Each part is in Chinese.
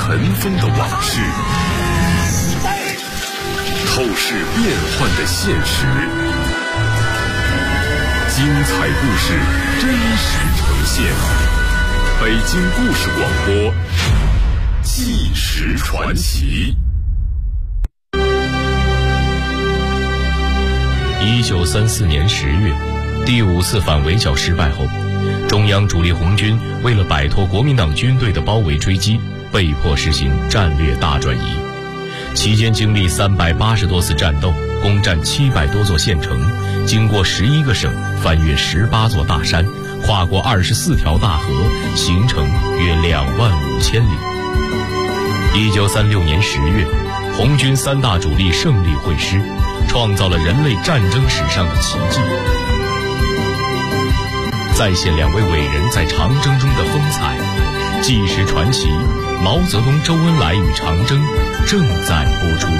尘封的往事，透视变幻的现实，精彩故事真实呈现。北京故事广播，纪实传奇。 1934年10月，第5次反围剿失败后，中央主力红军为了摆脱国民党军队的包围追击，被迫实行战略大转移。期间经历380多次战斗，攻占700多座县城，经过11个省，翻越18座大山，跨过24条大河，行程约25000里。1936年10月，红军3大主力胜利会师，创造了人类战争史上的奇迹，再现2位伟人在长征中的风采。纪实传奇，毛泽东、周恩来与长征正在播出。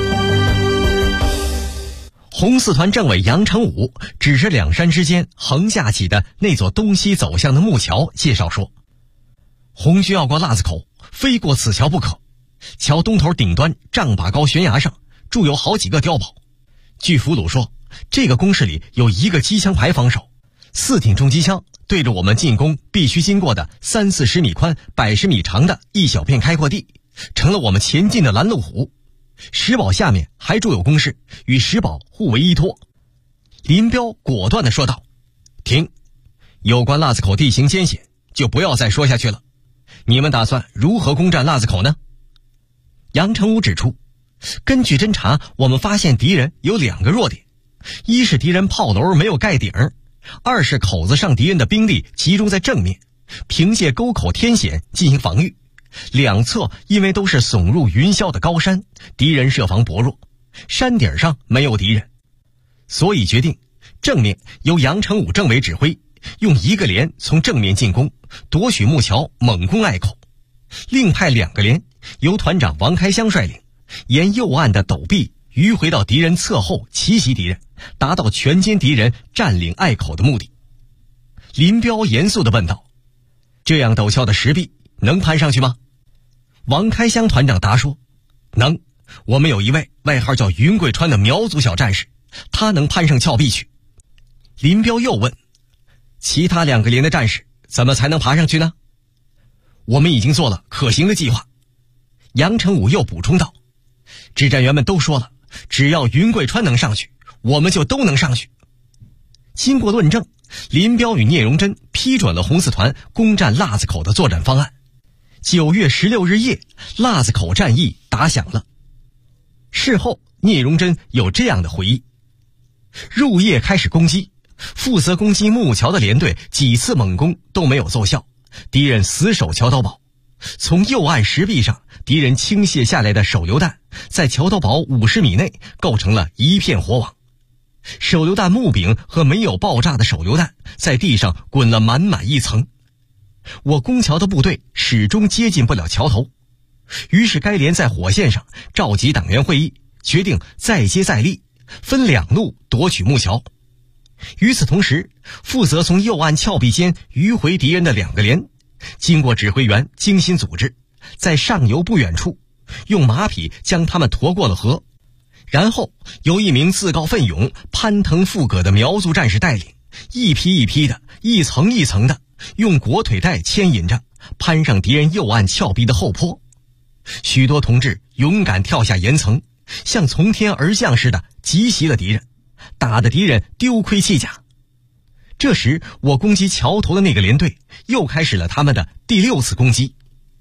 红四团政委杨成武指着两山之间横架起的那座东西走向的木桥，介绍说，红军要过腊子口，非过此桥不可。桥东头顶端丈把高悬崖上筑有好几个碉堡，据俘虏说，这个工事里有一个机枪排防守，4挺重机枪对着我们进攻必须经过的30-40米宽、110米长的一小片开阔地，成了我们前进的拦路虎。石堡下面还筑有工事，与石堡互为依托。林彪果断地说道：“停，有关腊子口地形艰险，就不要再说下去了。你们打算如何攻占腊子口呢？”杨成武指出，根据侦查，我们发现敌人有2个弱点：一是敌人炮楼没有盖顶；2是口子上敌人的兵力集中在正面，凭借沟口天险进行防御。两侧因为都是耸入云霄的高山，敌人设防薄弱，山顶上没有敌人，所以决定正面由杨成武政委指挥，用1个连从正面进攻，夺取木桥，猛攻隘口；另派2个连由团长王开湘率领，沿右岸的陡壁迂回到敌人侧后，奇袭敌人，达到全歼敌人、占领隘口的目的。林彪严肃地问道：“这样陡峭的石壁能攀上去吗？”王开湘团长答说：“能，我们有一位外号叫云贵川的苗族小战士，他能攀上峭壁去。”林彪又问：“其他2个连的战士怎么才能爬上去呢？”我们已经做了可行的计划。杨成武又补充道：“指战员们都说了，只要云贵川能上去，我们就都能上去。”经过论证，林彪与聂荣臻批准了红四团攻占腊子口的作战方案。9月16日夜，腊子口战役打响了。事后，聂荣臻有这样的回忆：入夜开始攻击，负责攻击木桥的连队几次猛攻都没有奏效，敌人死守桥头堡。从右岸石壁上，敌人倾泻下来的手榴弹在桥头堡50米内构成了一片火网。手榴弹木柄和没有爆炸的手榴弹在地上滚了满满一层。我攻桥的部队始终接近不了桥头，于是该连在火线上召集党员会议，决定再接再厉，分2路夺取木桥。与此同时，负责从右岸峭壁间迂回敌人的2个连，经过指挥员精心组织，在上游不远处用马匹将他们驮过了河，然后由1名自告奋勇、攀藤附葛的苗族战士带领，一批一批的、一层一层的用裹腿带牵引着，攀上敌人右岸峭壁的后坡。许多同志勇敢跳下岩层，像从天而降似的急袭了敌人，打得敌人丢盔弃甲。这时，我攻击桥头的那个连队又开始了他们的第6次攻击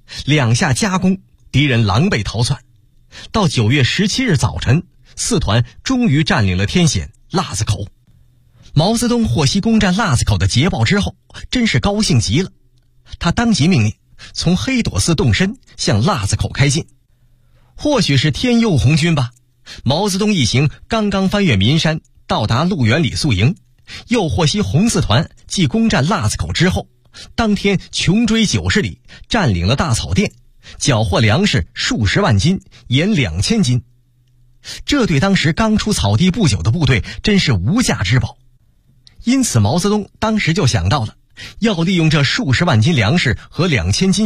，2下夹攻，敌人狼狈逃窜。到9月17日早晨，四团终于占领了天险腊子口。毛泽东获悉攻占腊子口的捷报之后，真是高兴极了。他当即命令从黑垛寺动身向腊子口开进。或许是天佑红军吧，毛泽东一行刚刚翻越岷山，到达鹿园里宿营，又获悉红四团继攻占腊子口之后，当天穷追90里，占领了大草甸，缴获粮食数十万斤，盐2000斤。这对当时刚出草地不久的部队真是无价之宝。因此毛泽东当时就想到了要利用这数十万斤粮食和2000斤盐，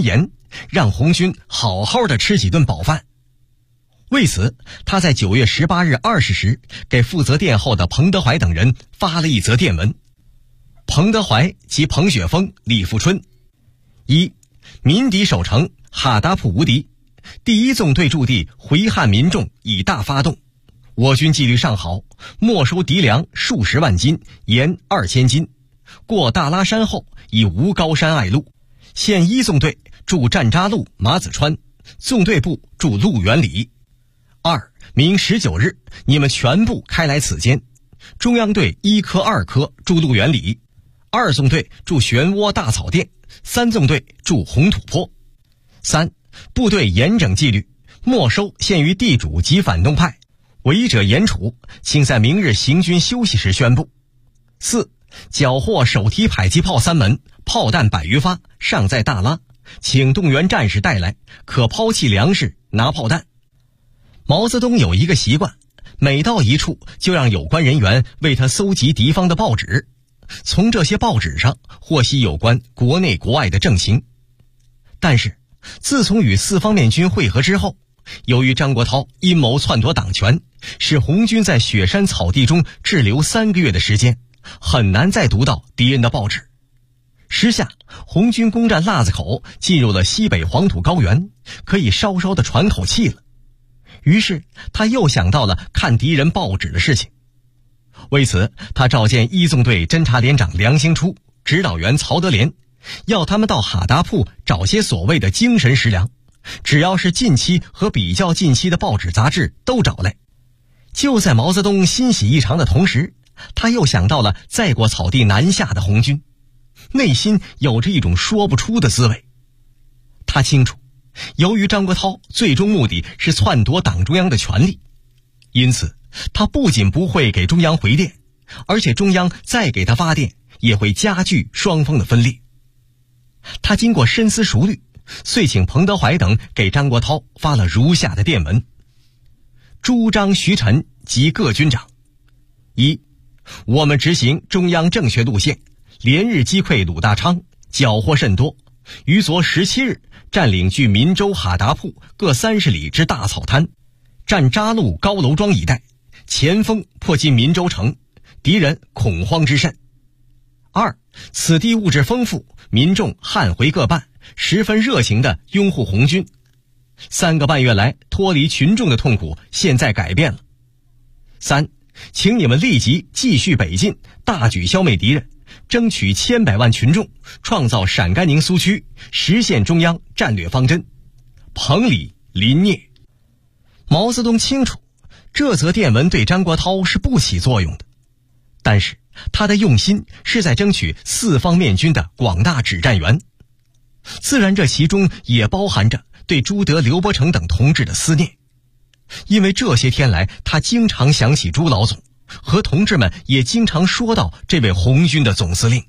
让红军好好的吃几顿饱饭。为此，他在9月18日20时给负责殿后的彭德怀等人发了一则电文。彭德怀及彭雪枫、李富春：一、民敌守城，哈达铺无敌，第一纵队驻地回汉民众已大发动，我军纪律尚好，没收敌粮数十万斤，盐2000斤。过大拉山后已无高山隘路，现一纵队驻战扎路、马子川，纵队部驻鹿园里。二、明19日，你们全部开来此间，中央队1科、2科驻鹿园里，2纵队驻漩涡大草甸，3纵队驻红土坡。三、部队严整纪律，没收陷于地主及反动派，违者严处，请在明日行军休息时宣布。四、缴获手提迫击炮3门，炮弹100余发，尚在大拉，请动员战士带来，可抛弃粮食，拿炮弹。毛泽东有一个习惯，每到一处就让有关人员为他搜集敌方的报纸，从这些报纸上获悉有关国内国外的政情。但是自从与四方面军会合之后，由于张国焘阴谋篡夺党权，使红军在雪山草地中滞留3个月的时间，很难再读到敌人的报纸。时下红军攻占腊子口，进入了西北黄土高原，可以稍稍的喘口气了。于是他又想到了看敌人报纸的事情。为此，他召见一纵队侦察连长梁兴初、指导员曹德廉，要他们到哈达铺找些所谓的精神食粮，只要是近期和比较近期的报纸杂志都找来。就在毛泽东欣喜异常的同时，他又想到了再过草地南下的红军，内心有着一种说不出的滋味。他清楚，由于张国焘最终目的是篡夺党中央的权力，因此他不仅不会给中央回电，而且中央再给他发电也会加剧双方的分裂。他经过深思熟虑，遂请彭德怀等给张国焘发了如下的电文：朱张徐陈及各军长：一、我们执行中央正确路线，连日击溃鲁大昌，缴获甚多，于昨17日占领距民州哈达铺各30里之大草滩，占扎路高楼庄一带，前锋迫近民州城，敌人恐慌之甚。二、此地物质丰富，民众汉回各半，十分热情地拥护红军。3个半月来脱离群众的痛苦现在改变了。三、请你们立即继续北进，大举消灭敌人，争取千百万群众，创造陕甘宁苏区，实现中央战略方针。彭理林聂。毛泽东清楚，这则电文对张国焘是不起作用的，但是他的用心是在争取四方面军的广大指战员，自然这其中也包含着对朱德、刘伯承等同志的思念。因为这些天来他经常想起朱老总，和同志们也经常说到这位红军的总司令。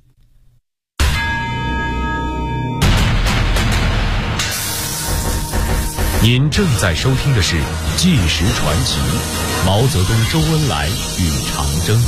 您正在收听的是《纪实传奇》，毛泽东、周恩来与长征。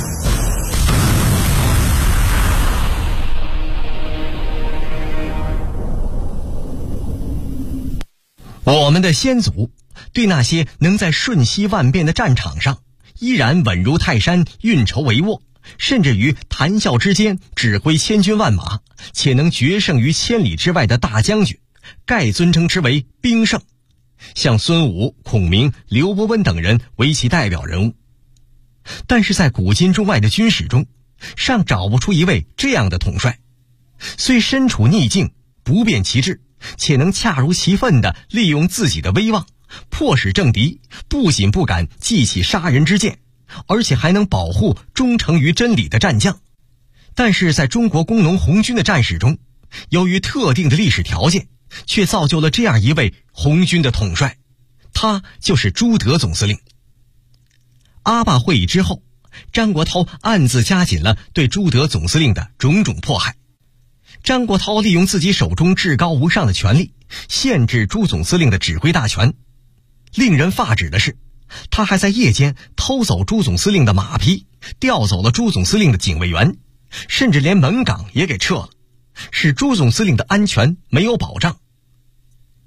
我们的先祖对那些能在瞬息万变的战场上依然稳如泰山、运筹帷幄，甚至于谈笑之间指挥千军万马，且能决胜于千里之外的大将军，盖尊称之为兵圣，像孙武、孔明、刘伯温等人为其代表人物。但是在古今中外的军史中，尚找不出一位这样的统帅，虽身处逆境，不变其志，且能恰如其分地利用自己的威望，迫使政敌不仅不敢记起杀人之剑，而且还能保护忠诚于真理的战将。但是在中国工农红军的战史中，由于特定的历史条件，却造就了这样一位红军的统帅，他就是朱德总司令。阿坝会议之后，张国焘暗自加紧了对朱德总司令的种种迫害。张国焘利用自己手中至高无上的权力，限制朱总司令的指挥大权。令人发指的是，他还在夜间偷走朱总司令的马匹，调走了朱总司令的警卫员，甚至连门岗也给撤了，使朱总司令的安全没有保障。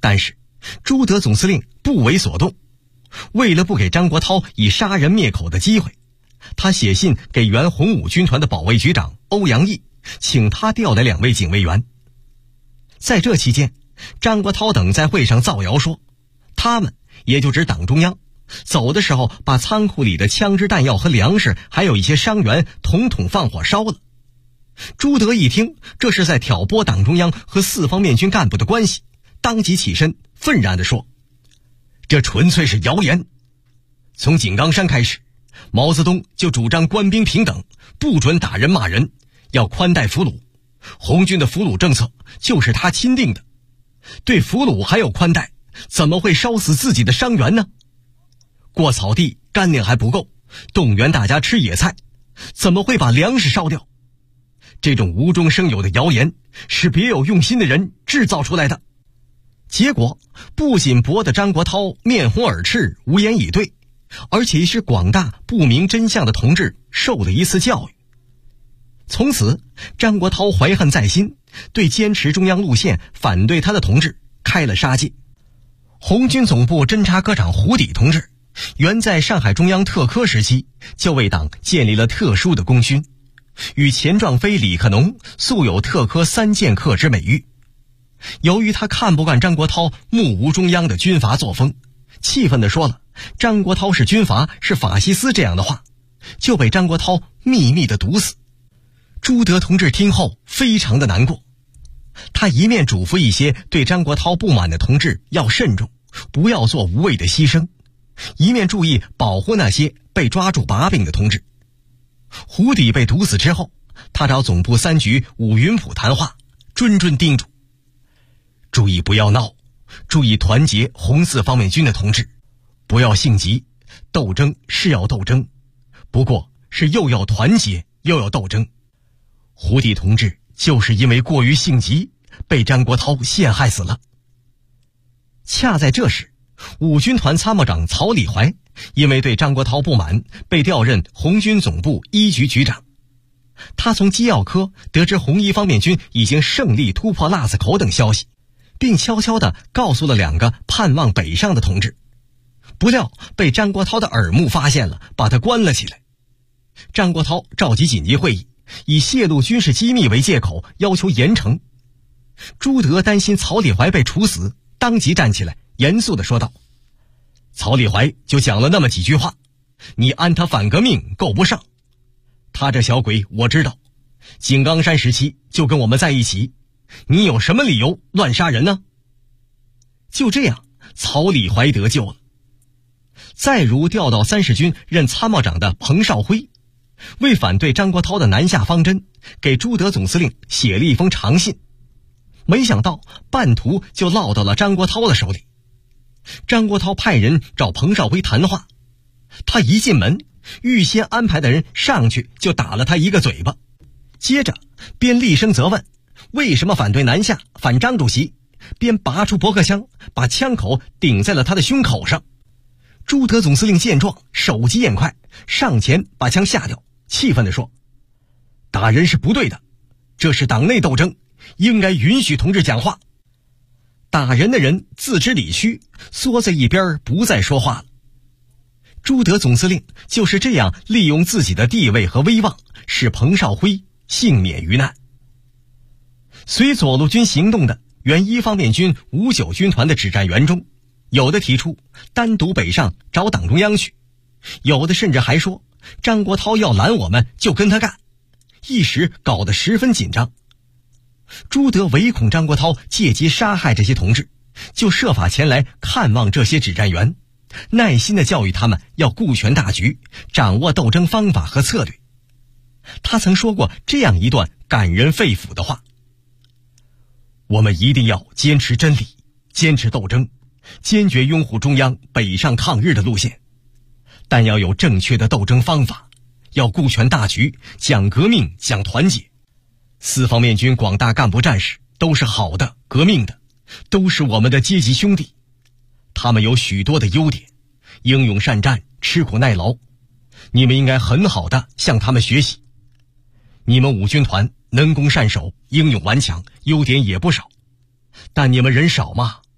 但是朱德总司令不为所动，为了不给张国焘以杀人灭口的机会，他写信给原红五军团的保卫局长欧阳毅，请他调来2位警卫员。在这期间，张国焘等在会上造谣说，他们也就指党中央走的时候把仓库里的枪支弹药和粮食还有一些伤员统统放火烧了。朱德一听这是在挑拨党中央和4方面军干部的关系，当即起身愤然地说，这纯粹是谣言。从井冈山开始，毛泽东就主张官兵平等，不准打人骂人，要宽待俘虏，红军的俘虏政策就是他钦定的，对俘虏还有宽待，怎么会烧死自己的伤员呢？过草地干粮还不够，动员大家吃野菜，怎么会把粮食烧掉？这种无中生有的谣言是别有用心的人制造出来的。结果不仅驳得张国焘面红耳赤无言以对，而且使广大不明真相的同志受了一次教育。从此张国焘怀恨在心，对坚持中央路线反对他的同志开了杀戒。红军总部侦察科长胡底同志原在上海中央特科时期就为党建立了特殊的功勋，与钱壮飞、李克农素有特科3剑客之美誉。由于他看不惯张国焘目无中央的军阀作风，气愤地说了张国焘是军阀，是法西斯这样的话，就被张国焘秘密地毒死。朱德同志听后非常的难过，他一面嘱咐一些对张国焘不满的同志要慎重，不要做无谓的牺牲，一面注意保护那些被抓住把柄的同志。胡底被毒死之后，他找总部3局伍云普谈话，谆谆叮嘱，注意不要闹，注意团结红4方面军的同志，不要性急，斗争是要斗争，不过是又要团结又要斗争。胡底同志就是因为过于性急，被张国焘陷害死了。恰在这时，五军团参谋长曹礼怀因为对张国焘不满，被调任红军总部1局局长。他从机要科得知红1方面军已经胜利突破腊子口等消息，并悄悄地告诉了2个盼望北上的同志，不料被张国焘的耳目发现了，把他关了起来。张国焘召集紧急会议，以泄露军事机密为借口，要求严惩。朱德担心曹礼怀被处死，当即站起来严肃地说道，曹礼怀就讲了那么几句话，你安他反革命够不上。他这小鬼我知道，井冈山时期就跟我们在一起，你有什么理由乱杀人呢？就这样，曹礼怀得救了。再如调到30军任参谋长的彭绍辉，为反对张国焘的南下方针，给朱德总司令写了一封长信，没想到半途就落到了张国焘的手里。张国焘派人找彭绍辉谈话，他一进门，预先安排的人上去就打了他一个嘴巴，接着边厉声责问为什么反对南下反张主席，边拔出驳壳枪，把枪口顶在了他的胸口上。朱德总司令见状手疾眼快，上前把枪下掉，气愤地说，打人是不对的，这是党内斗争，应该允许同志讲话。打人的人自知理屈，缩在一边不再说话了。朱德总司令就是这样利用自己的地位和威望，使彭绍辉幸免于难。随左路军行动的原1方面军59军团的指战员中，有的提出单独北上找党中央去，有的甚至还说张国焘要拦我们就跟他干，一时搞得十分紧张。朱德唯恐张国焘借机杀害这些同志，就设法前来看望这些指战员，耐心地教育他们要顾全大局，掌握斗争方法和策略。他曾说过这样一段感人肺腑的话，我们一定要坚持真理，坚持斗争，坚决拥护中央北上抗日的路线，但要有正确的斗争方法，要顾全大局，讲革命，讲团结。4方面军广大干部战士都是好的，革命的，都是我们的阶级兄弟，他们有许多的优点，英勇善战，吃苦耐劳，你们应该很好的向他们学习。你们五军团能攻善守，英勇顽强，优点也不少，但你们人少嘛，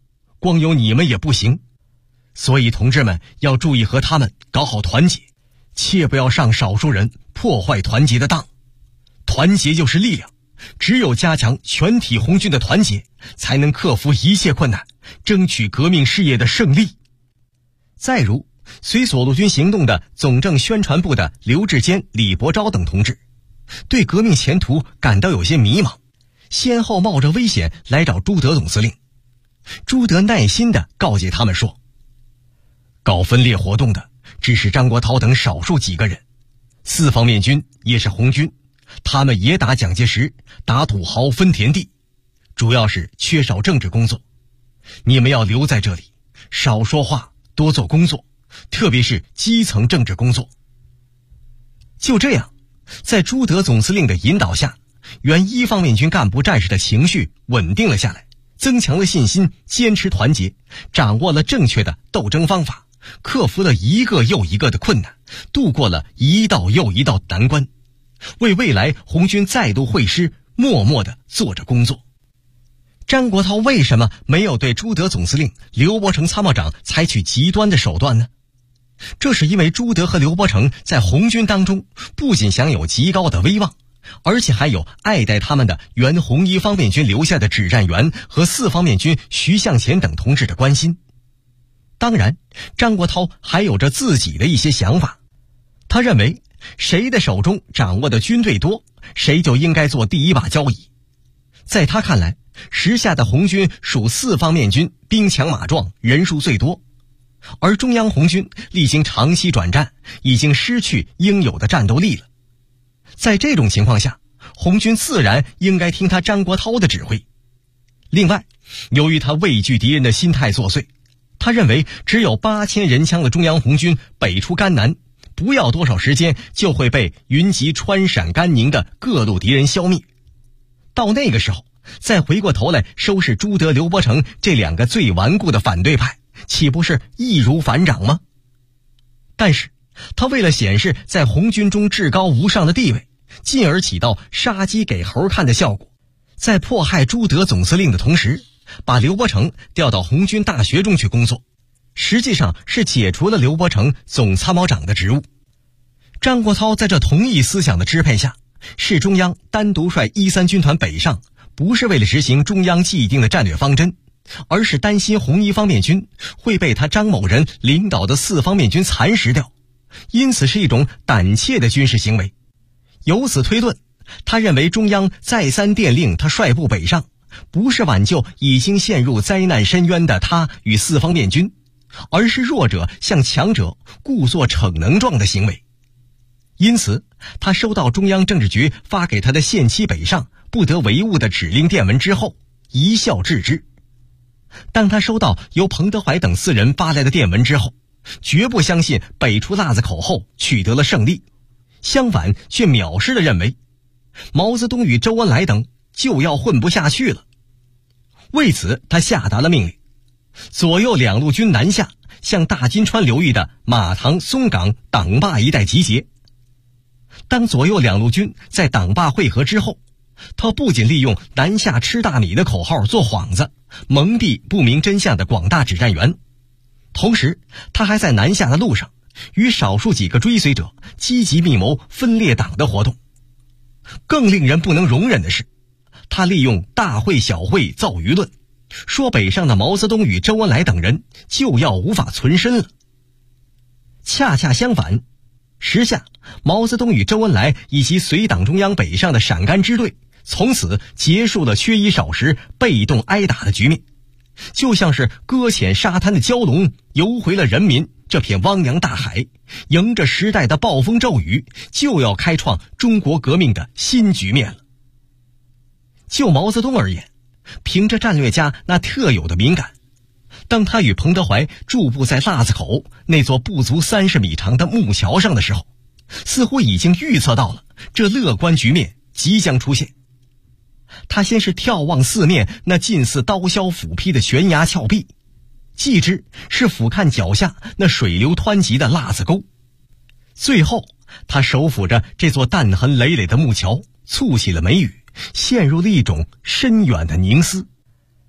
光有你们也不行。所以同志们要注意和他们搞好团结，切不要上少数人破坏团结的当。团结就是力量，只有加强全体红军的团结，才能克服一切困难，争取革命事业的胜利。再如随索路军行动的总政宣传部的刘志坚、李伯钊等同志，对革命前途感到有些迷茫，先后冒着危险来找朱德总司令。朱德耐心地告诫他们说，搞分裂活动的只是张国焘等少数几个人，四方面军也是红军，他们也打蒋介石，打土豪分田地，主要是缺少政治工作。你们要留在这里，少说话，多做工作，特别是基层政治工作。就这样，在朱德总司令的引导下，原一方面军干部战士的情绪稳定了下来，增强了信心，坚持团结，掌握了正确的斗争方法，克服了一个又一个的困难，度过了一道又一道的难关，为未来红军再度会师默默地做着工作。张国焘为什么没有对朱德总司令、刘伯承参谋长采取极端的手段呢？这是因为朱德和刘伯承在红军当中不仅享有极高的威望，而且还有爱戴他们的原红一方面军留下的指战员和四方面军徐向前等同志的关心。当然，张国焘还有着自己的一些想法。他认为谁的手中掌握的军队多，谁就应该做第一把交椅。在他看来，时下的红军属四方面军兵强马壮，人数最多，而中央红军历经长期转战，已经失去应有的战斗力了。在这种情况下，红军自然应该听他张国焘的指挥。另外，由于他畏惧敌人的心态作祟，他认为只有8000人枪的中央红军北出甘南，不要多少时间就会被云集川陕甘宁的各路敌人消灭。到那个时候，再回过头来收拾朱德、刘伯承这两个最顽固的反对派，岂不是易如反掌吗？但是他为了显示在红军中至高无上的地位，进而起到杀鸡给猴看的效果，在迫害朱德总司令的同时，把刘伯承调到红军大学中去工作，实际上是解除了刘伯承总参谋长的职务。张国焘在这同一思想的支配下，市中央单独率13军团北上，不是为了执行中央既定的战略方针，而是担心红一方面军会被他张某人领导的四方面军蚕食掉，因此是一种胆怯的军事行为。由此推论，他认为中央再三电令他率部北上，不是挽救已经陷入灾难深渊的他与四方面军，而是弱者向强者故作逞能状的行为。因此，他收到中央政治局发给他的限期北上不得违误的指令电文之后，一笑置之。当他收到由彭德怀等4人发来的电文之后，绝不相信北出腊子口后取得了胜利，相反却藐视地认为毛泽东与周恩来等就要混不下去了。为此，他下达了命令，左右两路军南下，向大金川流域的马塘、松岗、党坝一带集结。当左右两路军在党坝会合之后，他不仅利用南下吃大米的口号做幌子，蒙蔽不明真相的广大指战员，同时他还在南下的路上与少数几个追随者积极密谋分裂党的活动。更令人不能容忍的是，他利用大会小会造舆论，说北上的毛泽东与周恩来等人就要无法存身了。恰恰相反，时下毛泽东与周恩来以及随党中央北上的陕甘支队，从此结束了缺衣少食、被动挨打的局面，就像是搁浅沙滩的蛟龙游回了人民这片汪洋大海，迎着时代的暴风骤雨，就要开创中国革命的新局面了。就毛泽东而言，凭着战略家那特有的敏感，当他与彭德怀驻步在腊子口那座不足30米长的木桥上的时候，似乎已经预测到了这乐观局面即将出现。他先是眺望四面那近似刀削斧劈的悬崖峭壁，继之是俯瞰脚下那水流湍急的腊子沟，最后他手抚着这座弹痕累累的木桥，蹙起了眉宇，陷入了一种深远的凝思。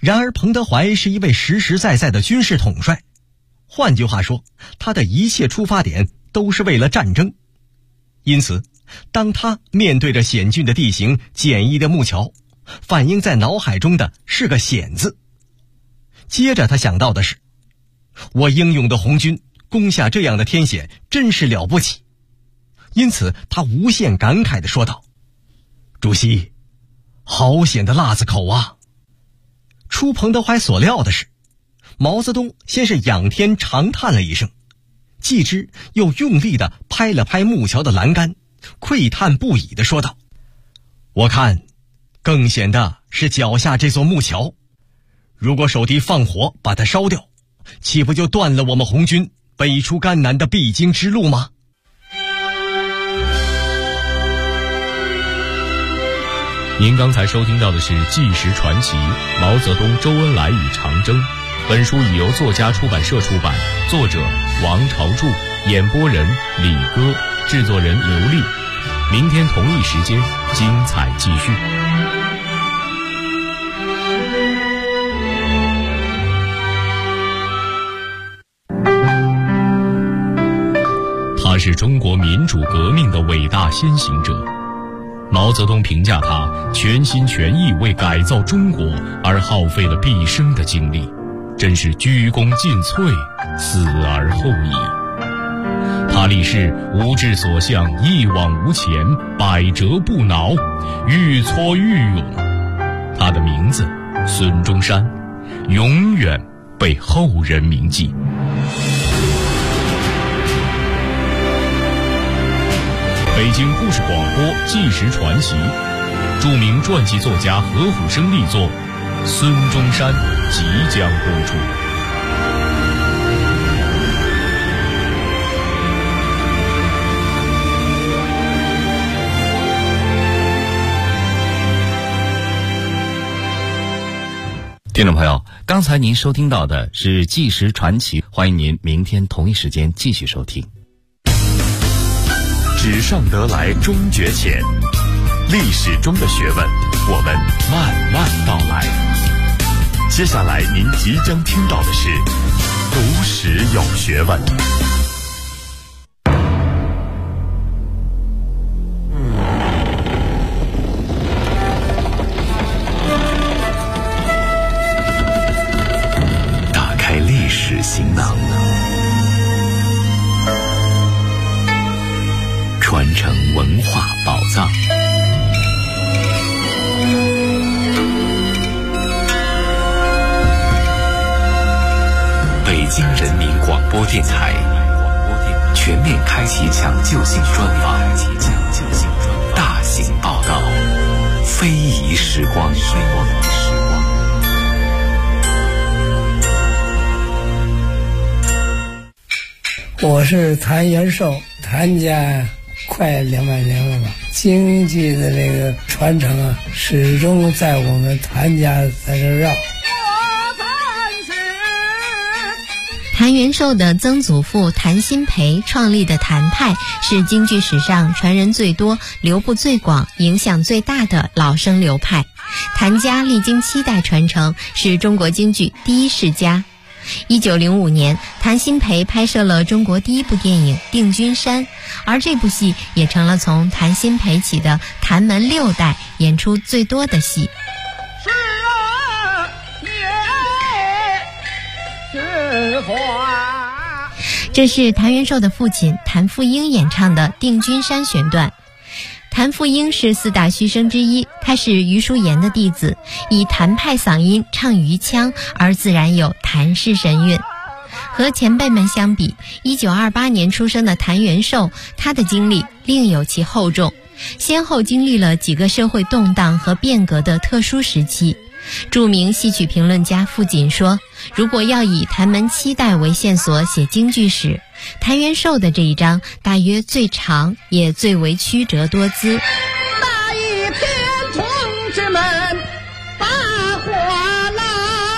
然而彭德怀是一位实实在在的军事统帅，换句话说，他的一切出发点都是为了战争。因此，当他面对着险峻的地形、简易的木桥，反映在脑海中的是个险字。接着他想到的是，我英勇的红军攻下这样的天险真是了不起。因此他无限感慨地说道：主席，好险的辣子口啊！出彭德怀所料的是，毛泽东先是仰天长叹了一声，继之又用力地拍了拍木桥的栏杆，喟叹不已地说道：我看更险的是脚下这座木桥，如果守敌放火把它烧掉，岂不就断了我们红军北出甘南的必经之路吗？ 您刚才收听到的是《纪实传奇：毛泽东、周恩来与长征》。本书已由作家出版社出版，作者王朝柱，演播人李歌，制作人刘丽。明天同一时间，精彩继续。他是中国民主革命的伟大先行者。毛泽东评价他全心全意为改造中国而耗费了毕生的精力，真是鞠躬尽瘁，死而后已。他立誓无志所向，一往无前，百折不挠，愈挫愈勇。他的名字孙中山永远被后人铭记。北京故事广播纪实传奇，著名传记作家何虎生力作《孙中山》即将播出。 听众朋友，刚才您收听到的是纪实传奇，欢迎您明天同一时间继续收听。 纸上得来终觉浅，历史中的学问，我们慢慢道来。接下来您即将听到的是读史有学问。打开历史行囊，传承文化宝藏。北京人民广播电台全面开启抢救性专访，大型报道，非遗时光。 我是谭元寿，谭家快200年了吧，京剧的这个传承啊，始终在我们谭家在这绕。 谭元寿的曾祖父谭鑫培创立的谭派是京剧史上传人最多、流布最广、影响最大的老生流派。谭家历经7代传承，是中国京剧第一世家。1905年，谭鑫培拍摄了中国第一部电影《定军山》，而这部戏也成了从谭鑫培起的谭门6代演出最多的戏。这是谭元寿的父亲谭富英演唱的《定军山》选段。谭富英是4大须生之一，他是余叔岩的弟子，以谭派嗓音唱余腔，而自然有谭氏神韵。和前辈们相比，1928年出生的谭元寿，他的经历另有其厚重，先后经历了几个社会动荡和变革的特殊时期。著名戏曲评论家傅锦说，如果要以谭门7代为线索写京剧史，谭元寿的这一章大约最长，也最为曲折多姿。 那一天同志们把火拉，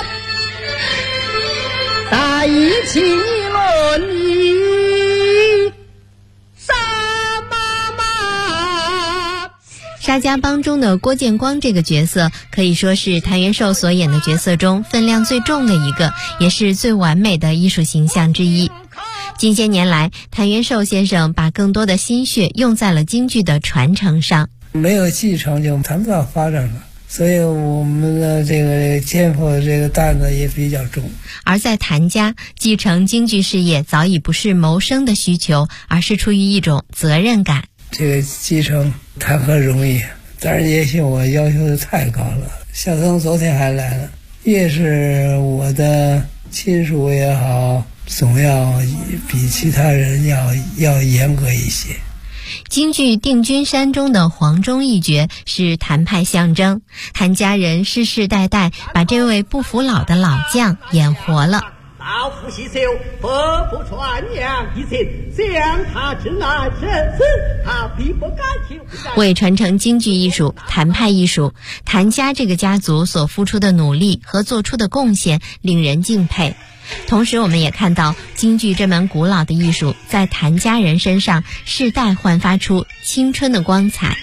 大一起论一三妈妈， 沙家浜中的郭建光这个角色可以说是谭元寿所演的角色中分量最重的一个，也是最完美的艺术形象之一。近些年来，谭元寿先生把更多的心血用在了京剧的传承上。 没有继承就谈不到发展了，所以我们的这个肩负的这个担子也比较重。 而在谭家，继承京剧事业早已不是谋生的需求，而是出于一种责任感。 这个继承谈何容易，但是也许我要求的太高了。小曾昨天还来了，越是我的亲属也好，总要比其他人要严格一些。 京剧《定军山》中的黄忠一角是谭派象征，谭家人世世代代把这位不服老的老将演活了。 老夫细修，伯父传扬一切，将他之难生死，他必不敢听。 为传承京剧艺术、谭派艺术，谭家这个家族所付出的努力和做出的贡献令人敬佩。同时我们也看到京剧这门古老的艺术在谭家人身上世代焕发出青春的光彩。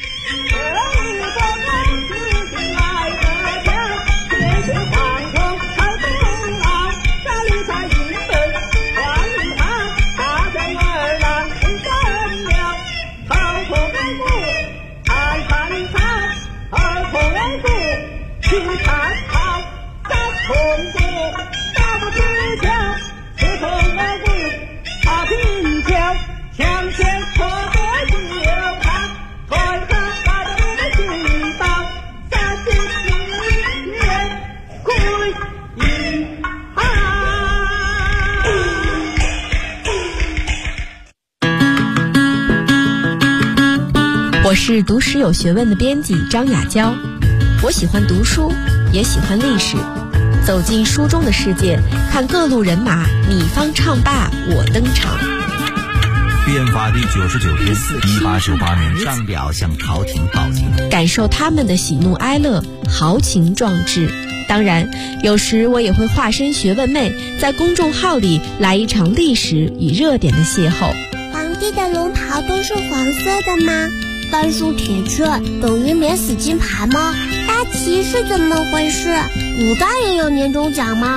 我是读史有学问的编辑张雅娇，我喜欢读书，也喜欢历史。走进书中的世界，看各路人马你方唱罢我登场。 变法第99天，1898年上表向朝廷报警， 感受他们的喜怒哀乐、豪情壮志。当然，有时我也会化身学问妹，在公众号里来一场历史与热点的邂逅。 皇帝的龙袍都是黄色的吗？甘肃铁券等于免死金牌吗？大旗是怎么回事？古代也有年终奖吗？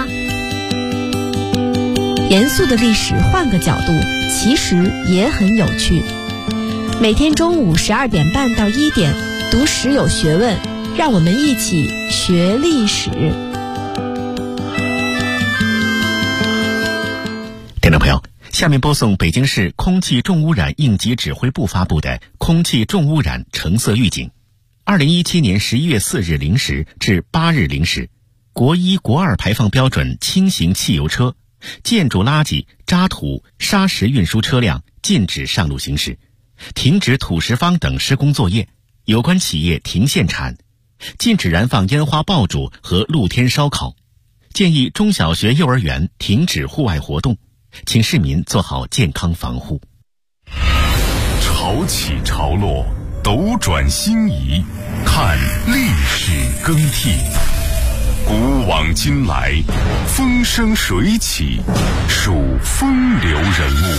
严肃的历史换个角度，其实也很有趣。每天中午12点半到1点，读史有学问，让我们一起学历史。 听众朋友，下面播送北京市空气重污染应急指挥部发布的空气重污染橙色预警。2017年11月4日0时至8日0时，国1、国2排放标准轻型汽油车、建筑垃圾、渣土、砂石运输车辆禁止上路行驶，停止土石方等施工作业，有关企业停限产，禁止燃放烟花爆竹和露天烧烤，建议中小学、幼儿园停止户外活动，请市民做好健康防护。 潮起潮落，斗转星移，看历史更替。古往今来，风生水起，数风流人物。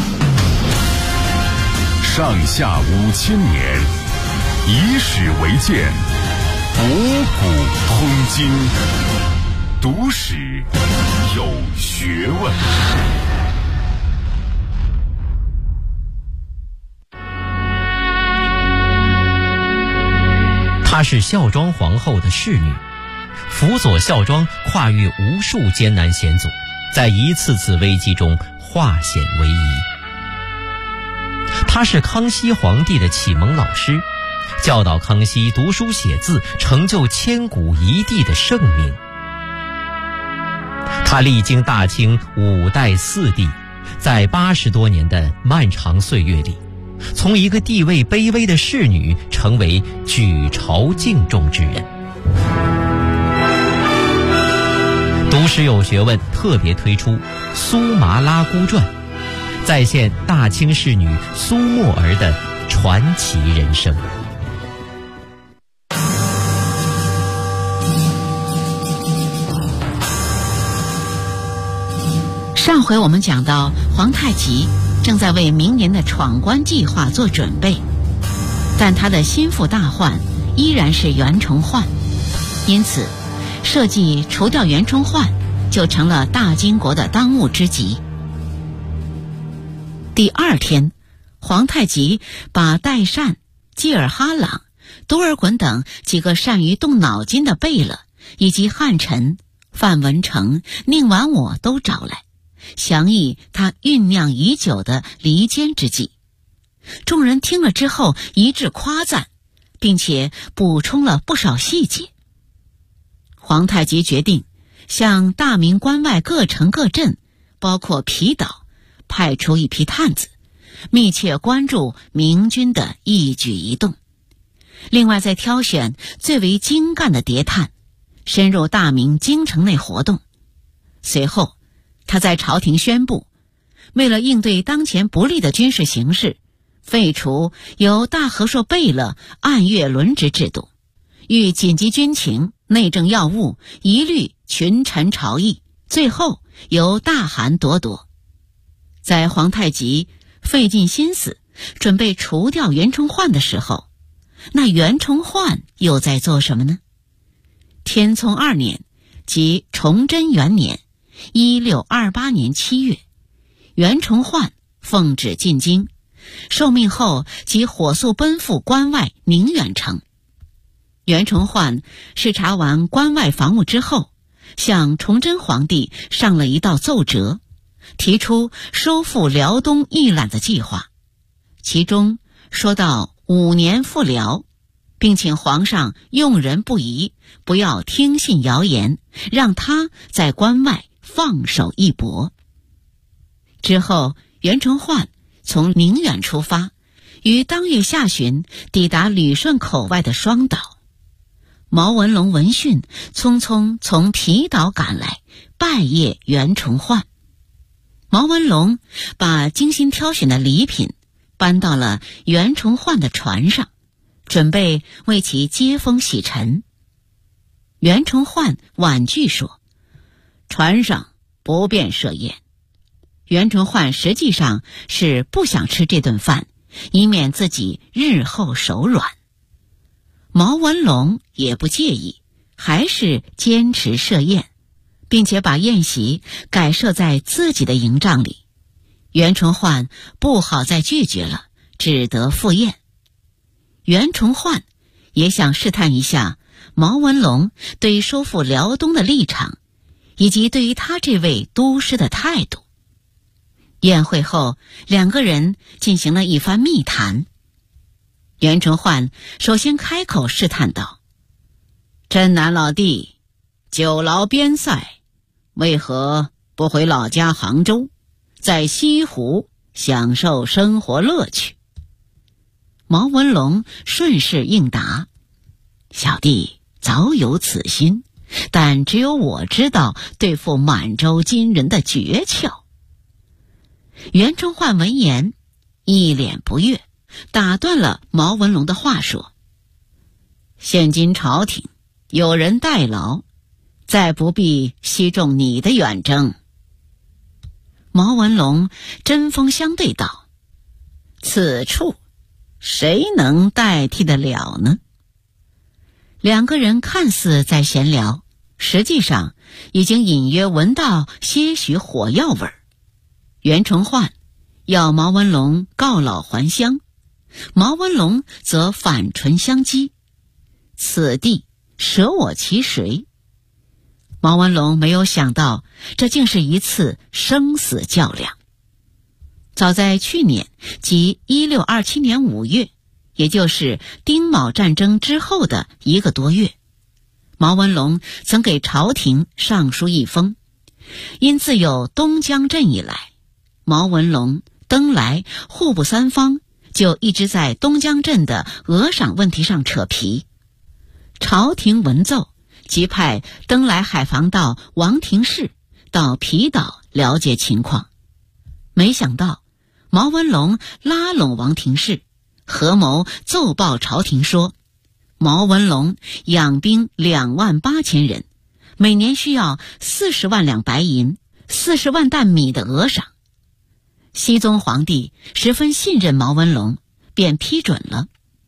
上下5000年，以史为鉴，博古通今。读史有学问。 她是孝庄皇后的侍女，辅佐孝庄跨越无数艰难险阻，在一次次危机中化险为夷。她是康熙皇帝的启蒙老师，教导康熙读书写字，成就千古一帝的圣明。她历经大清5代4帝，在80多年的漫长岁月里，从一个地位卑微的侍女成为举朝敬重之人。读史有学问特别推出《苏麻拉姑传》，再现大清侍女苏沫儿的传奇人生。 上回我们讲到，皇太极正在为明年的闯关计划做准备。 但他的心腹大患依然是袁崇焕，因此设计除掉袁崇焕就成了大金国的当务之急。第二天，皇太极把代善、济尔哈朗、多尔衮等几个善于动脑筋的贝勒，以及汉臣、范文成、宁完我都找来，详议他酝酿已久的离间之计。众人听了之后一致夸赞，并且补充了不少细节。皇太极决定向大明关外各城各镇，包括皮岛，派出一批探子，密切关注明军的一举一动。另外再挑选最为精干的谍探，深入大明京城内活动。随后他在朝廷宣布，为了应对当前不利的军事形势，废除由大和硕贝勒按月轮值制度，遇紧急军情、内政要务一律群臣朝议，最后由大汗夺夺。在皇太极费尽心思准备除掉袁崇焕的时候，那袁崇焕又在做什么呢？天聪2年，即崇祯元年1628年7月，袁崇焕奉旨进京，受命后即火速奔赴关外宁远城。袁崇焕视察完关外防务之后，向崇祯皇帝上了一道奏折，提出收复辽东一揽子计划，其中说到5年复辽，并请皇上用人不疑，不要听信谣言，让他在关外放手一搏。之后袁崇焕从宁远出发，于当月下旬抵达旅顺口外的双岛。毛文龙闻讯，匆匆从皮岛赶来，拜谒袁崇焕。毛文龙把精心挑选的礼品搬到了袁崇焕的船上，准备为其接风洗尘。袁崇焕婉拒说，船上不便设宴。袁崇焕实际上是不想吃这顿饭，以免自己日后手软。毛文龙也不介意，还是坚持设宴，并且把宴席改设在自己的营帐里。袁崇焕不好再拒绝了，只得赴宴。袁崇焕也想试探一下毛文龙对收复辽东的立场，以及对于他这位督师的态度。宴会后，两个人进行了一番密谈。袁崇焕首先开口试探道，镇南老弟久劳边塞，为何不回老家杭州，在西湖享受生活乐趣？毛文龙顺势应答，小弟早有此心，但只有我知道对付满洲金人的诀窍。袁崇焕闻言一脸不悦，打断了毛文龙的话说，现今朝廷有人代劳，再不必惜重你的远征。毛文龙针锋相对道，此处谁能代替得了呢？两个人看似在闲聊，实际上已经隐约闻到些许火药味儿。袁崇焕要毛文龙告老还乡，毛文龙则反唇相讥，此地舍我其谁？毛文龙没有想到，这竟是一次生死较量。早在去年，即1627年5月，也就是丁卯战争之后的1个多月，毛文龙曾给朝廷上书一封，因自有东江镇以来，毛文龙、登莱、户部三方就一直在东江镇的额赏问题上扯皮。朝廷闻奏，即派登莱海防道王廷士到皮岛了解情况。没想到毛文龙拉拢王廷士，合谋奏报朝廷说，毛文龙养兵28000人，每年需要40万两白银、40万担米的额赏。熹宗皇帝十分信任毛文龙，便批准了。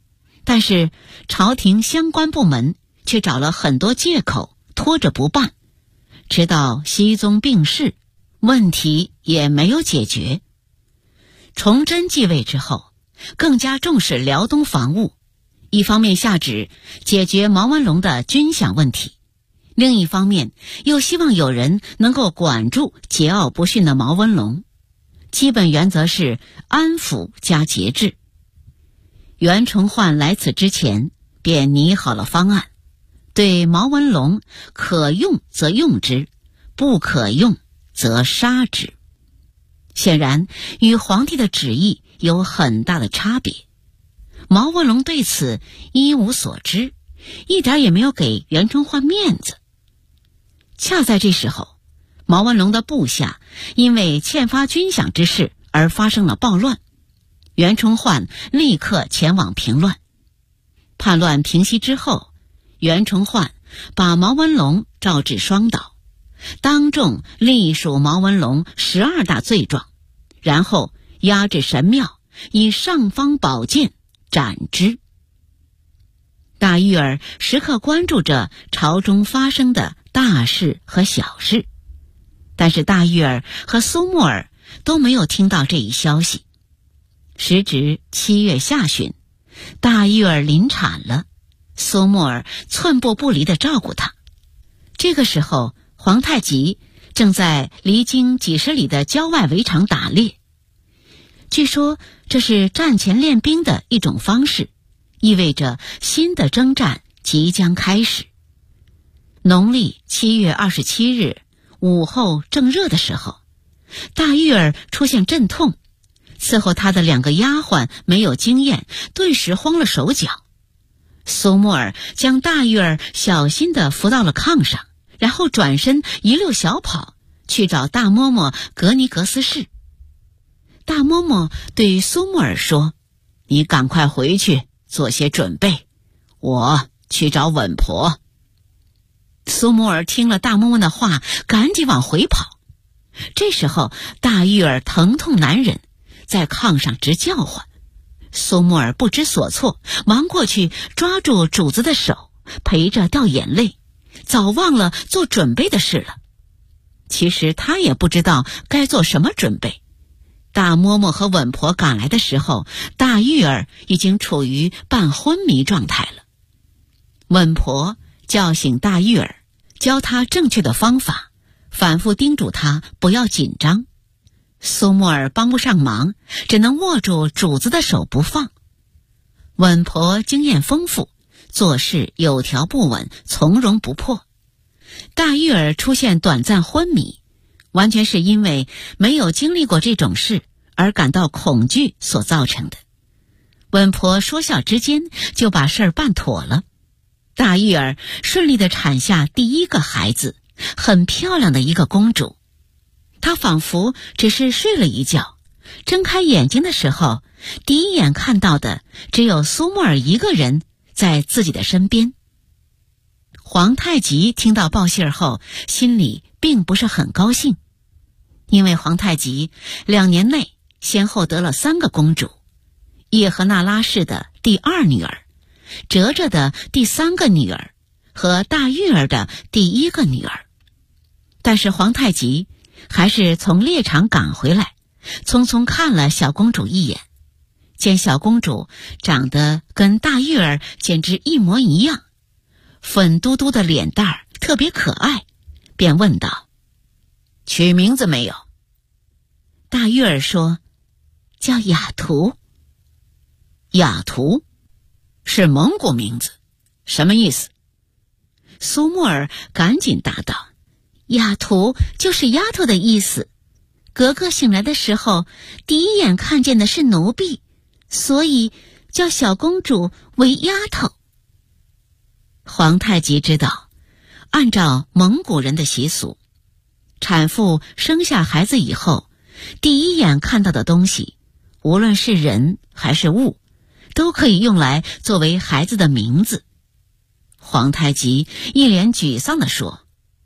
但是朝廷相关部门却找了很多借口拖着不办，直到熹宗病逝，问题也没有解决。崇祯继位之后，更加重视辽东防务，一方面下旨解决毛文龙的军饷问题，另一方面又希望有人能够管住桀骜不驯的毛文龙，基本原则是安抚加节制。袁崇焕来此之前便拟好了方案，对毛文龙可用则用之，不可用则杀之。显然与皇帝的旨意有很大的差别。毛文龙对此一无所知，一点也没有给袁崇焕面子。恰在这时候，毛文龙的部下因为欠发军饷之事而发生了暴乱，袁崇焕立刻前往平乱。叛乱平息之后，袁崇焕把毛文龙召至双岛，当众隶属毛文龙12大罪状，然后押至神庙，以尚方宝剑斩之。大玉儿时刻关注着朝中发生的大事和小事，但是大玉儿和苏木儿都没有听到这一消息。时值7月下旬，大玉儿临产了，苏木儿寸步不离地照顾她。这个时候，皇太极正在离京几十里的郊外围场打猎。据说这是战前练兵的一种方式，意味着新的征战即将开始。农历7月27日午后正热的时候，大玉儿出现阵痛，伺候她的2个丫鬟没有经验，顿时慌了手脚。苏木儿将大玉儿小心地扶到了炕上，然后转身一溜小跑去找大嬷嬷格尼格斯氏。大嬷嬷对苏木儿说：“你赶快回去做些准备，我去找稳婆。”苏木儿听了大嬷嬷的话，赶紧往回跑。这时候大玉儿疼痛难忍，在炕上直叫唤。苏木儿不知所措，忙过去抓住主子的手，陪着掉眼泪，早忘了做准备的事了。其实他也不知道该做什么准备。大嬷嬷和稳婆赶来的时候，大玉儿已经处于半昏迷状态了。稳婆叫醒大玉儿，教她正确的方法，反复叮嘱她不要紧张。苏木儿帮不上忙，只能握住主子的手不放。稳婆经验丰富，做事有条不紊，从容不迫。大玉儿出现短暂昏迷，完全是因为没有经历过这种事而感到恐惧所造成的。稳婆说笑之间就把事儿办妥了。大玉儿顺利地产下第一个孩子，很漂亮的一个公主。她仿佛只是睡了一觉，睁开眼睛的时候，第一眼看到的只有苏木儿一个人在自己的身边。皇太极听到报信后，心里并不是很高兴，因为皇太极2年内先后得了3个公主：叶赫那拉氏的第2女儿，哲哲的第3个女儿和大玉儿的第1个女儿。但是皇太极还是从猎场赶回来，匆匆看了小公主一眼，见小公主长得跟大玉儿简直一模一样，粉嘟嘟的脸蛋儿特别可爱，便问道：“取名字没有？”大玉儿说：“叫雅图。”雅图是蒙古名字，什么意思？苏木儿赶紧答道：“雅图就是丫头的意思。格格醒来的时候，第一眼看见的是奴婢，所以叫小公主为丫头。”皇太极知道，按照蒙古人的习俗，产妇生下孩子以后，第一眼看到的东西，无论是人还是物，都可以用来作为孩子的名字。皇太极一脸沮丧地说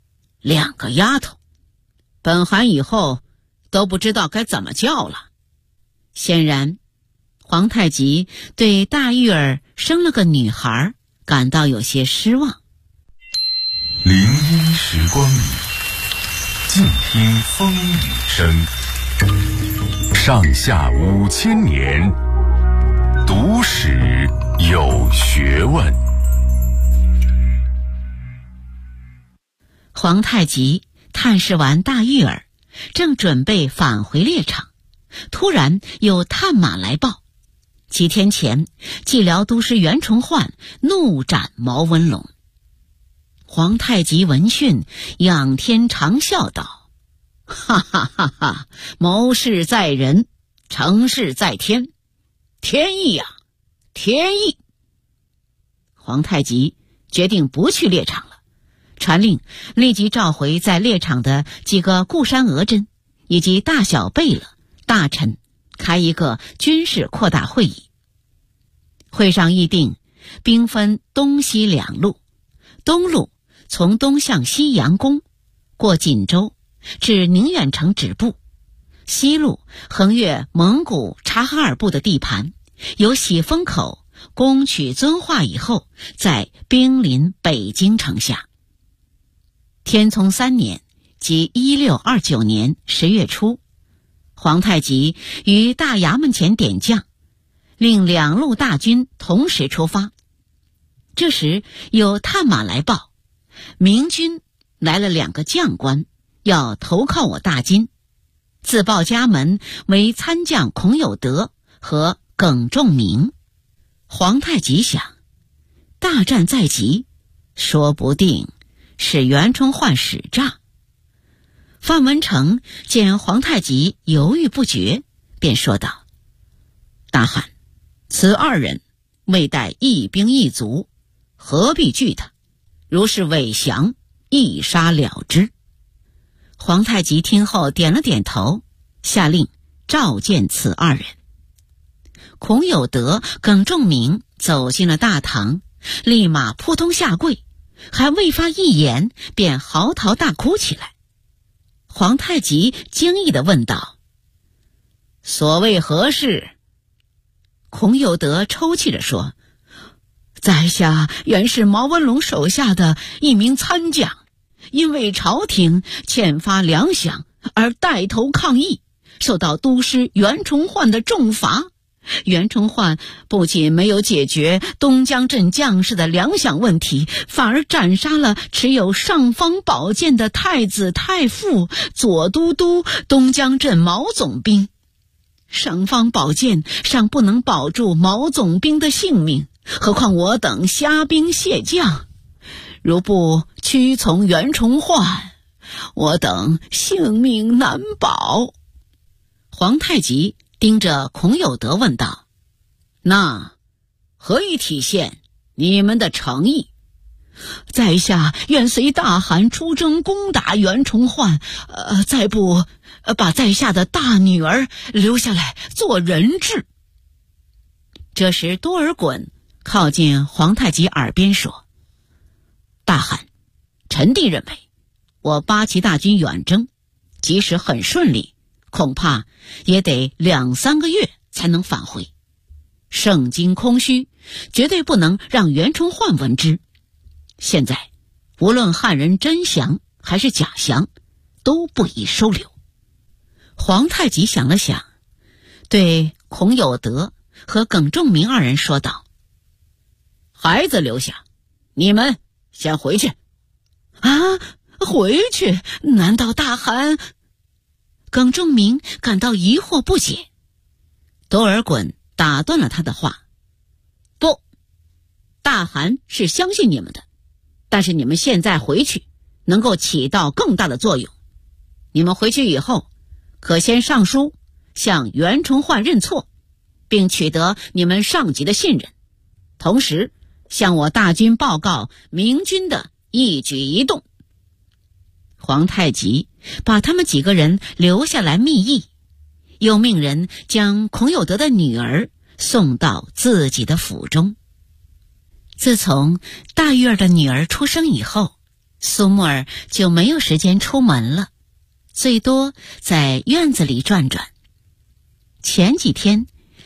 ：“2个丫头，本汗以后都不知道该怎么叫了。”显然， 皇太极对大玉儿生了个女孩感到有些失望。 林荫时光里，静听风雨声。上下5000年，读史有学问。 皇太极探视完大玉儿，正准备返回猎场，突然有探马来报，几天前蓟辽都师袁崇焕怒斩毛文龙。皇太极闻讯，仰天长啸道：哈哈哈哈，谋事在人，成事在天，天意啊，天意！皇太极决定不去猎场了，传令立即召回在猎场的几个固山额真以及大小贝勒大臣，开一个军事扩大会议。会上议定，兵分东西两路，东路从东向西佯攻，过锦州至宁远城止步；西路横越蒙古察哈尔部的地盘，由喜峰口攻取遵化以后，再兵临北京城下。天聪3年，即1629年10月初，皇太极于大衙门前点将，令2路大军同时出发。这时有探马来报，明军来了2个将官，要投靠我大金，自报家门为参将孔有德和耿仲明。皇太极想，大战在即，说不定是袁崇焕使诈。范文成见皇太极犹豫不决，便说道：大汗，此2人未带一兵一卒，何必惧他？如是伪降，一杀了之。皇太极听后点了点头，下令召见此2人。孔有德、耿仲明走进了大堂，立马扑通下跪，还未发一言，便嚎啕大哭起来。皇太极惊异地问道：所谓何事？孔有德抽泣着说：在下原是毛文龙手下的一名参将，因为朝廷欠发粮饷而带头抗议，受到都师袁崇焕的重罚。袁崇焕不仅没有解决东江镇将士的粮饷问题，反而斩杀了持有尚方宝剑的太子太傅、左都督、东江镇毛总兵。尚方宝剑尚不能保住毛总兵的性命，何况我等虾兵蟹将？如不屈从袁崇焕，我等性命难保。皇太极盯着孔有德问道：那何以体现你们的诚意？在下愿随大汗出征攻打袁崇焕，再不把在下的大女儿留下来做人质。这时多尔衮靠近皇太极耳边说：大汗，臣弟认为我8旗大军远征，即使很顺利，恐怕也得2-3个月才能返回。盛京空虚，绝对不能让袁崇焕闻之。现在无论汉人真降还是假降，都不宜收留。皇太极想了想，对孔有德和耿仲明2人说道：孩子留下，你们先回去。啊，回去？难道大汗？耿仲明感到疑惑不解。多尔衮打断了他的话：不，大汗是相信你们的，但是你们现在回去能够起到更大的作用。你们回去以后，可先上书向袁崇焕认错，并取得你们上级的信任，同时向我大军报告明军的一举一动。皇太极把他们几个人留下来密议，又命人将孔有德的女儿送到自己的府中。自从大玉儿的女儿出生以后，苏木儿就没有时间出门了，最多在院子里转转。前几天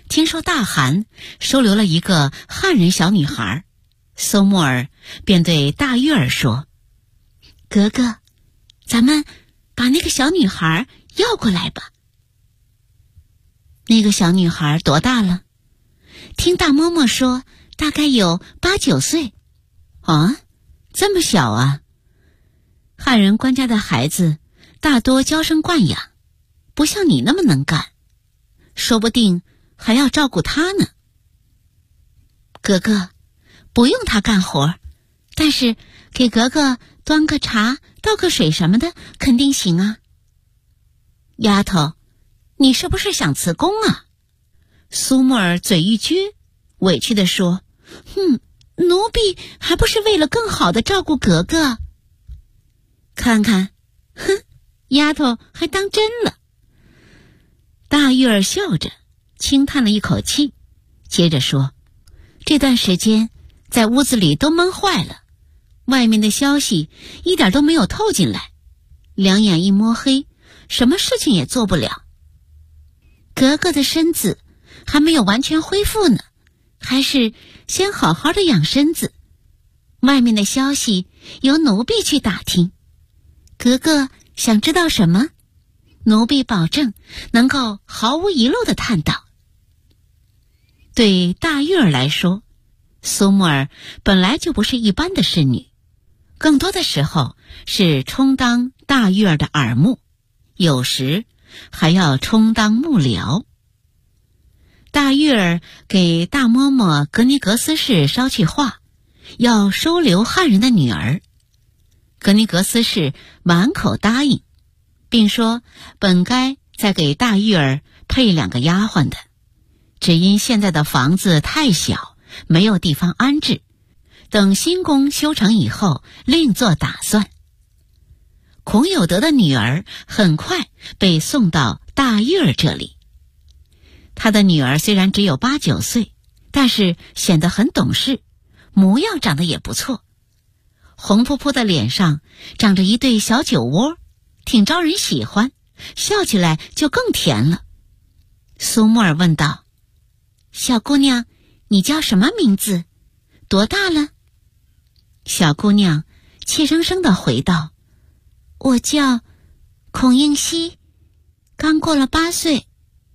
听说大汗收留了一个汉人小女孩，苏木尔便对大玉儿说：“格格，咱们把那个小女孩要过来吧。”那个小女孩多大了？听大嬷嬷说大概有8、9岁。啊，这么小啊？汉人官家的孩子大多娇生惯养，不像你那么能干，说不定还要照顾她呢。格格，不用她干活，但是给格格端个茶、倒个水什么的肯定行啊。丫头，你是不是想辞工啊？苏木尔嘴一撅，委屈地说：“奴婢还不是为了更好的照顾格格。”看看，丫头还当真了。大玉儿笑着轻叹了一口气，接着说：“这段时间在屋子里都闷坏了，外面的消息一点都没有透进来，两眼一摸黑，什么事情也做不了。格格的身子还没有完全恢复呢，还是先好好的养身子。外面的消息由奴婢去打听，格格想知道什么，奴婢保证能够毫无遗漏的探到。”对大玉儿来说，苏木儿本来就不是一般的侍女，更多的时候是充当大玉儿的耳目，有时还要充当幕僚。大玉儿给大嬷嬷格尼格斯氏捎去话，要收留汉人的女儿。格尼格斯氏满口答应，并说本该再给大玉儿配2个丫鬟的，只因现在的房子太小，没有地方安置，等新宫修成以后另做打算。孔有德的女儿很快被送到大玉儿这里。他的女儿虽然只有8、9岁，但是显得很懂事，模样长得也不错，红扑扑的脸上长着一对小酒窝，挺招人喜欢，笑起来就更甜了。苏木尔问道：“小姑娘，你叫什么名字？多大了？”小姑娘怯生生地回道：“我叫孔应希，刚过了8岁。”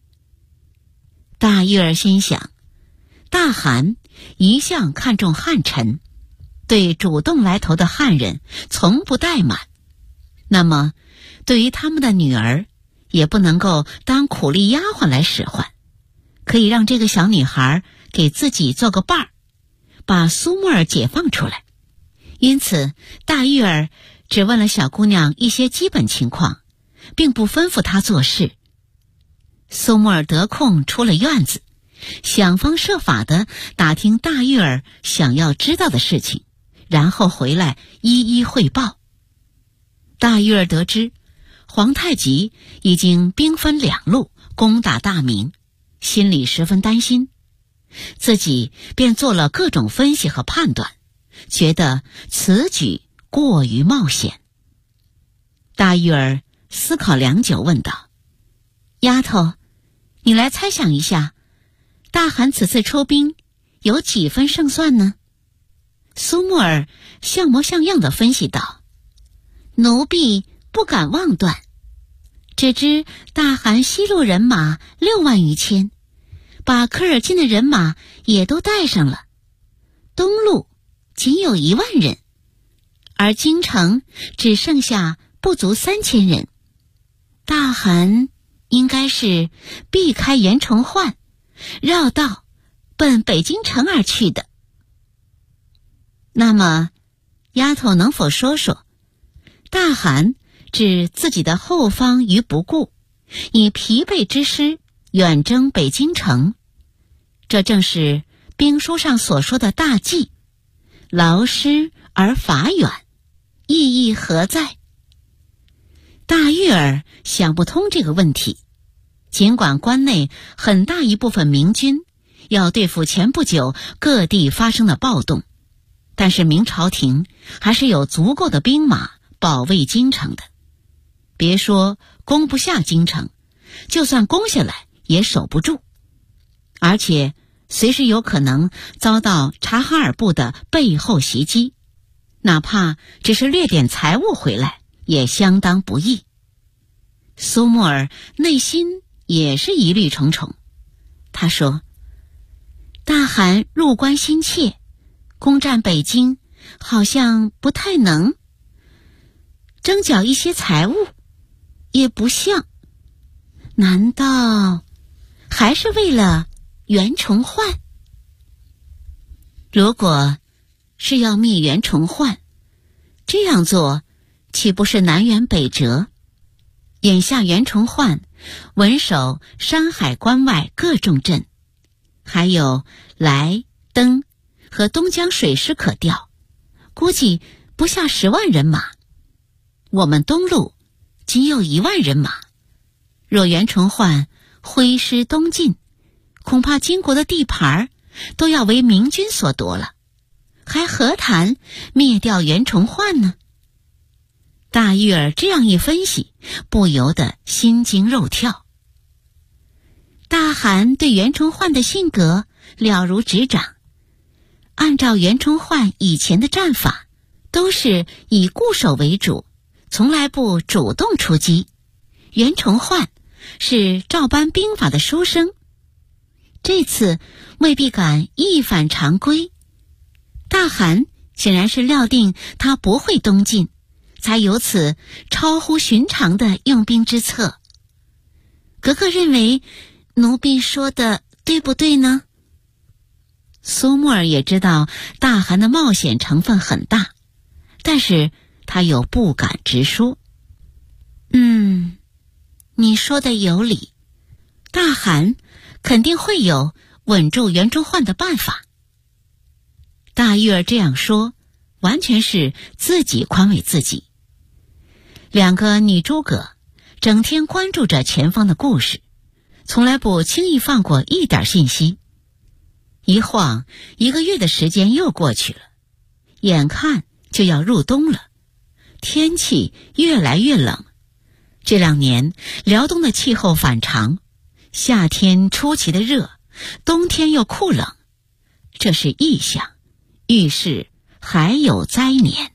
大玉儿心想，大汗一向看重汉臣，对主动来投的汉人从不怠慢，那么对于他们的女儿也不能够当苦力丫鬟来使唤，可以让这个小女孩给自己做个伴儿，把苏木儿解放出来。因此大玉儿只问了小姑娘一些基本情况，并不吩咐她做事。苏木儿得空出了院子，想方设法地打听大玉儿想要知道的事情，然后回来一一汇报。大玉儿得知皇太极已经兵分2路攻打大明，心里十分担心，自己便做了各种分析和判断，觉得此举过于冒险。大玉儿思考良久，问道：“丫头，你来猜想一下，大汗此次出兵有几分胜算呢？”苏木儿像模像样地分析道：“奴婢不敢妄断，只知大汗西路人马6万余千，把科尔沁的人马也都带上了，东路仅有1万人，而京城只剩下不足3000人。大汗应该是避开严崇焕，绕道奔北京城而去的。那么丫头能否说说，大汗置自己的后方于不顾，以疲惫之师远征北京城，这正是兵书上所说的大计，劳师而伐远，意义何在？大玉儿想不通这个问题，尽管关内很大一部分明军要对付前不久各地发生的暴动，但是明朝廷还是有足够的兵马保卫京城的。别说攻不下京城，就算攻下来也守不住。 而且随时有可能遭到察哈尔部的背后袭击，哪怕只是掠点财物回来，也相当不易。苏木尔内心也是疑虑重重，他说：大汗入关心切，攻占北京好像不太能，征缴一些财物也不像，难道还是为了袁崇焕？如果是要灭袁崇焕，这样做岂不是南辕北辙？眼下袁崇焕稳守山海关外各重镇，还有莱、登和东江水师可调，估计不下10万人马。我们东路仅有1万人马，若袁崇焕挥师东进，恐怕金国的地盘都要为明军所夺了，还何谈灭掉袁崇焕呢？大玉儿这样一分析，不由得心惊肉跳。大汗对袁崇焕的性格了如指掌，按照袁崇焕以前的战法，都是以固守为主，从来不主动出击。袁崇焕是照搬兵法的书生，这次未必敢一反常规。大汗显然是料定他不会东进，才有此超乎寻常的用兵之策。格格认为奴婢说的对不对呢？苏木尔也知道大汗的冒险成分很大，但是他又不敢直说。你说的有理，大汗肯定会有稳住袁崇焕的办法。大玉儿这样说，完全是自己宽慰自己。2个女诸葛整天关注着前方的故事，从来不轻易放过一点信息。一晃1个月的时间又过去了，眼看就要入冬了，天气越来越冷。这2年辽东的气候反常，夏天出奇的热，冬天又酷冷，这是异象，预示还有灾年。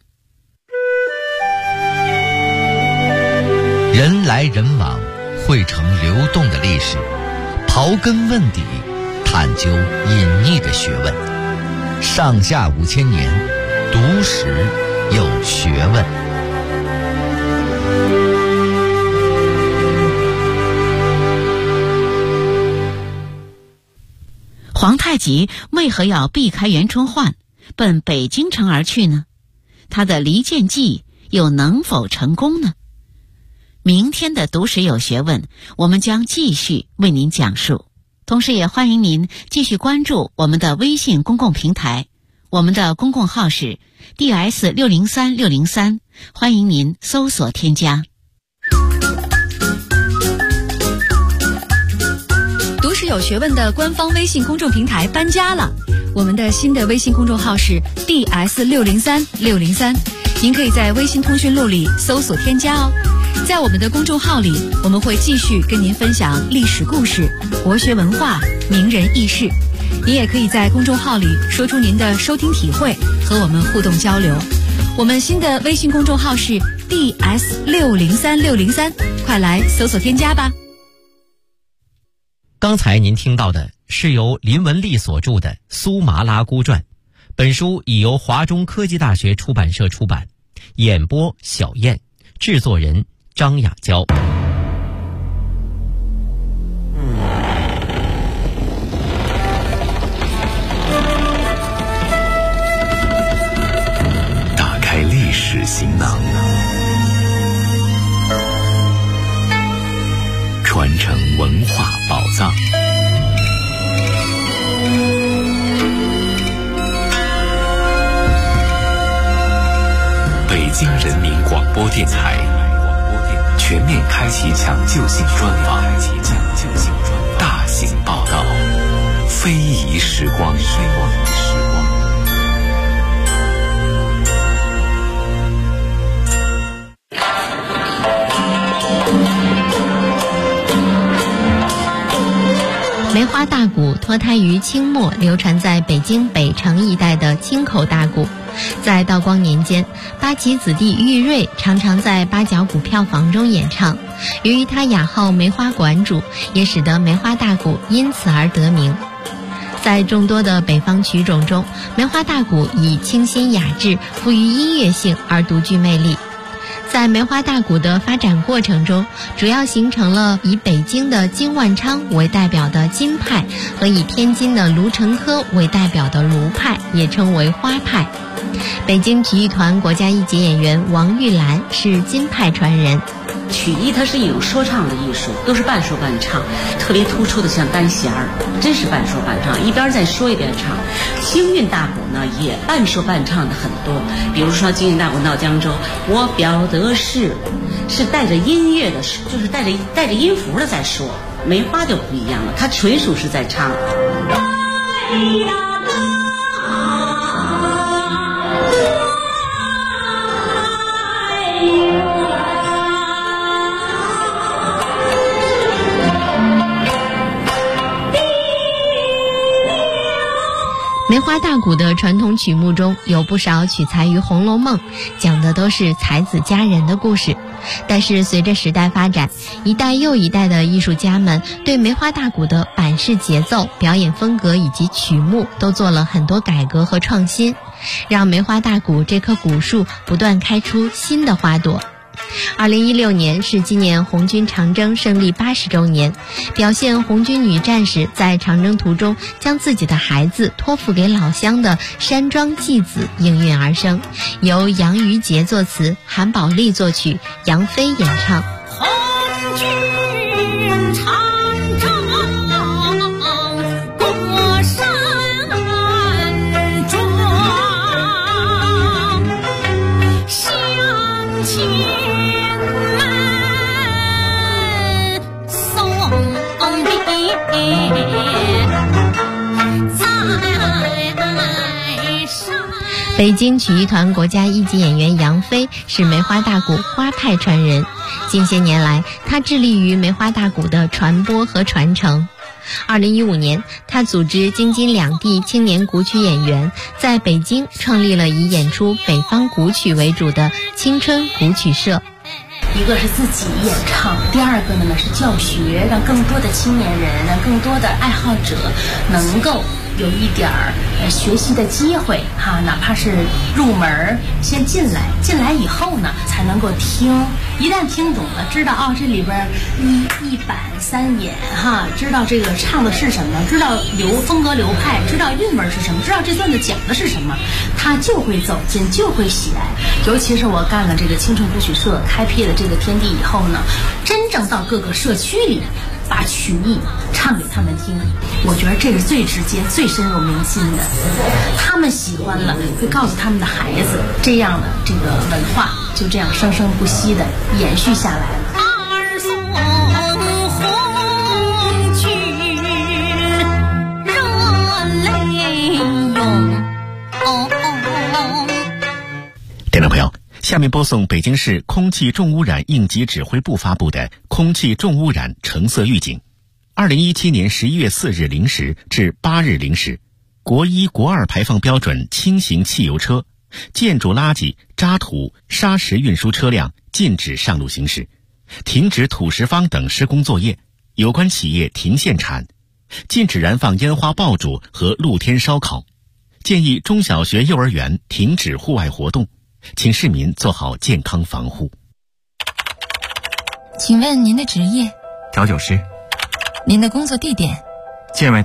人来人往，汇成流动的历史，刨根问底，探究隐匿的学问。上下5000年，读史有学问。 皇太极为何要避开袁崇焕，奔北京城而去呢？他的离间计又能否成功呢？明天的读史有学问，我们将继续为您讲述。同时也欢迎您继续关注我们的微信公共平台，我们的公共号是 DS603603，欢迎您搜索添加。 读史有学问的官方微信公众平台搬家了，我们的新的微信公众号是 DS603603，您可以在微信通讯录里搜索添加哦。在我们的公众号里，我们会继续跟您分享历史故事、国学文化、名人轶事。您也可以在公众号里说出您的收听体会，和我们互动交流。我们新的微信公众号是 DS603603，快来搜索添加吧。 刚才您听到的是由林文丽所著的《苏麻拉姑传》，本书已由华中科技大学出版社出版，演播小燕，制作人张雅娇。 打开历史行囊，传承文化宝藏。北京人民广播电台全面开启抢救性专访，大型报道，非遗时光。 梅花花大鼓脱胎于清末流传在北京北城一带的清口大鼓。在道光年间，八旗子弟玉瑞常常在八角鼓票房中演唱，由于他雅号梅花馆主，也使得梅花大鼓因此而得名。在众多的北方曲种中，梅花大鼓以清新雅致、富于音乐性而独具魅力。在梅花大鼓的发展过程中，主要形成了以北京的金万昌为代表的金派和以天津的卢成科为代表的卢派，也称为花派。北京曲艺团国家一级演员王玉兰是金派传人。 曲艺它是一种说唱的艺术，都是半说半唱，特别突出的像单弦儿，真是半说半唱，一边在说一边唱。京韵大鼓呢也半说半唱的很多，比如说京韵大鼓闹江州，我表的是带着音乐的，就是带着音符的在说。梅花就不一样了，它纯属是在唱。 梅花大鼓的传统曲目中有不少取材于《红楼梦》，讲的都是才子佳人的故事。但是随着时代发展，一代又一代的艺术家们对梅花大鼓的板式节奏、表演风格以及曲目都做了很多改革和创新，让梅花大鼓这棵古树不断开出新的花朵。2016年是纪念红军长征胜利80周年，表现红军女战士在长征途中将自己的孩子托付给老乡的山庄祭子应运而生，由杨于杰作词，韩宝利作曲，杨飞演唱。 红军长征过山庄，乡亲北京曲艺团国家一级演员杨飞是梅花大鼓花派传人，近些年来他致力于梅花大鼓的传播和传承。2015年，他组织京津两地青年古曲演员在北京创立了以演出北方古曲为主的青春古曲社。 一个是自己演唱，第二个呢是教学，让更多的青年人，让更多的爱好者能够有一点学习的机会哈，哪怕是入门先进来以后呢才能够听，一旦听懂了，知道这里边一板三眼哈，知道这个唱的是什么，知道风格流派，知道韵味是什么，知道这段子讲的是什么，他就会走进，就会喜爱。尤其是我干了这个青春古曲社，开辟了这个天地以后呢，真正到各个社区里把曲艺唱给他们听，我觉得这是最直接、最深入民心的。他们喜欢了，会告诉他们的孩子，这样的这个文化就这样生生不息的延续下来了。 二送红军热泪涌。 听众朋友，下面播送北京市空气重污染应急指挥部发布的空气重污染橙色预警。2017年11月4日0时至8日0时，国1、国2排放标准轻型汽油车、建筑垃圾、渣土、砂石运输车辆禁止上路行驶，停止土石方等施工作业，有关企业停限产，禁止燃放烟花爆竹和露天烧烤，建议中小学、幼儿园停止户外活动，请市民做好健康防护。 请问您的职业？ 调酒师。 您的工作地点？ 建外